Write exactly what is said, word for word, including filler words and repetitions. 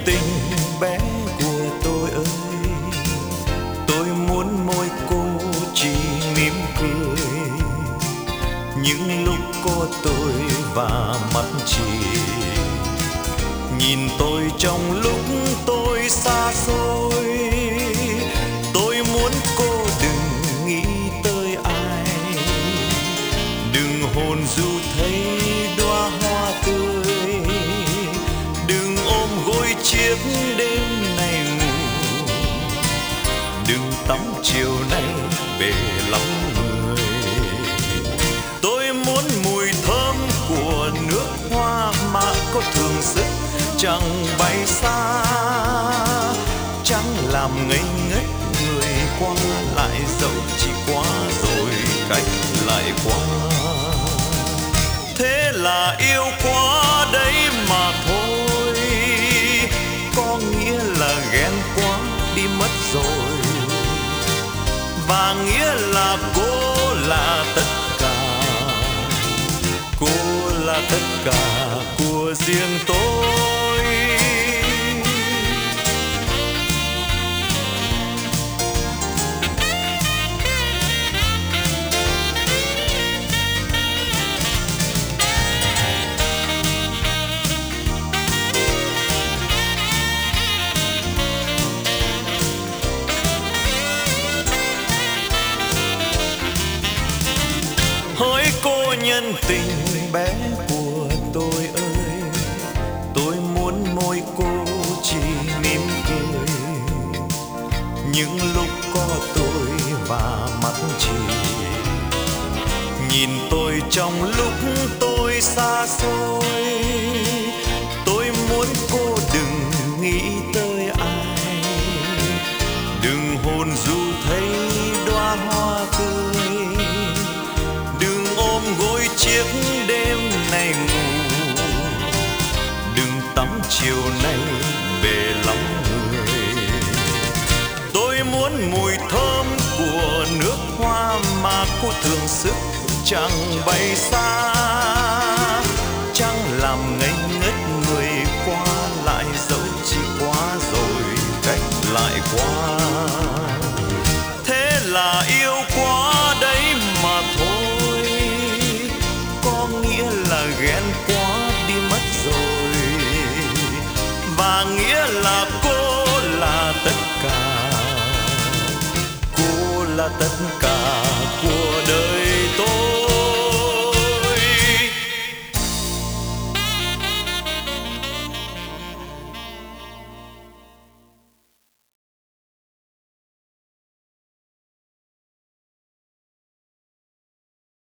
tình bé của tôi ơi, tôi muốn môi cô chỉ mỉm cười những lúc có tôi và mắt chị. Nhìn tôi trong lúc tôi xa xôi, tôi muốn cô đừng nghĩ tới ai, đừng hồn du thấy đóa hoa tươi, đừng ôm gối chiếc đêm này ngủ, đừng tắm chiều nay về lắm người. Tôi muốn mùi thơm của nước hoa mà có thường sức chẳng bay xa, chẳng làm ngây ngất người qua lại, dẫu chỉ qua rồi cách lại qua. Thế là yêu quá đấy mà thôi, có nghĩa là ghen quá đi mất rồi, và nghĩa là cô là tất cả, cô là tất cả của riêng tôi. Hỡi cô nhân tình bé của tôi ơi, tôi muốn môi cô chỉ mỉm cười những lúc có tôi và mắt chị. Nhìn tôi trong lúc tôi xa xôi, tôi muốn cô đừng nghĩ tới ai, đừng hồn du thấy đóa hoa tươi, gối chiếc đêm này ngủ, đừng tắm chiều nay về lắm người. Tôi muốn mùi thơm của nước hoa mà cô thường sức chẳng bay xa, chẳng làm ngây ngất người qua lại, dẫu chỉ qua rồi cách lại qua.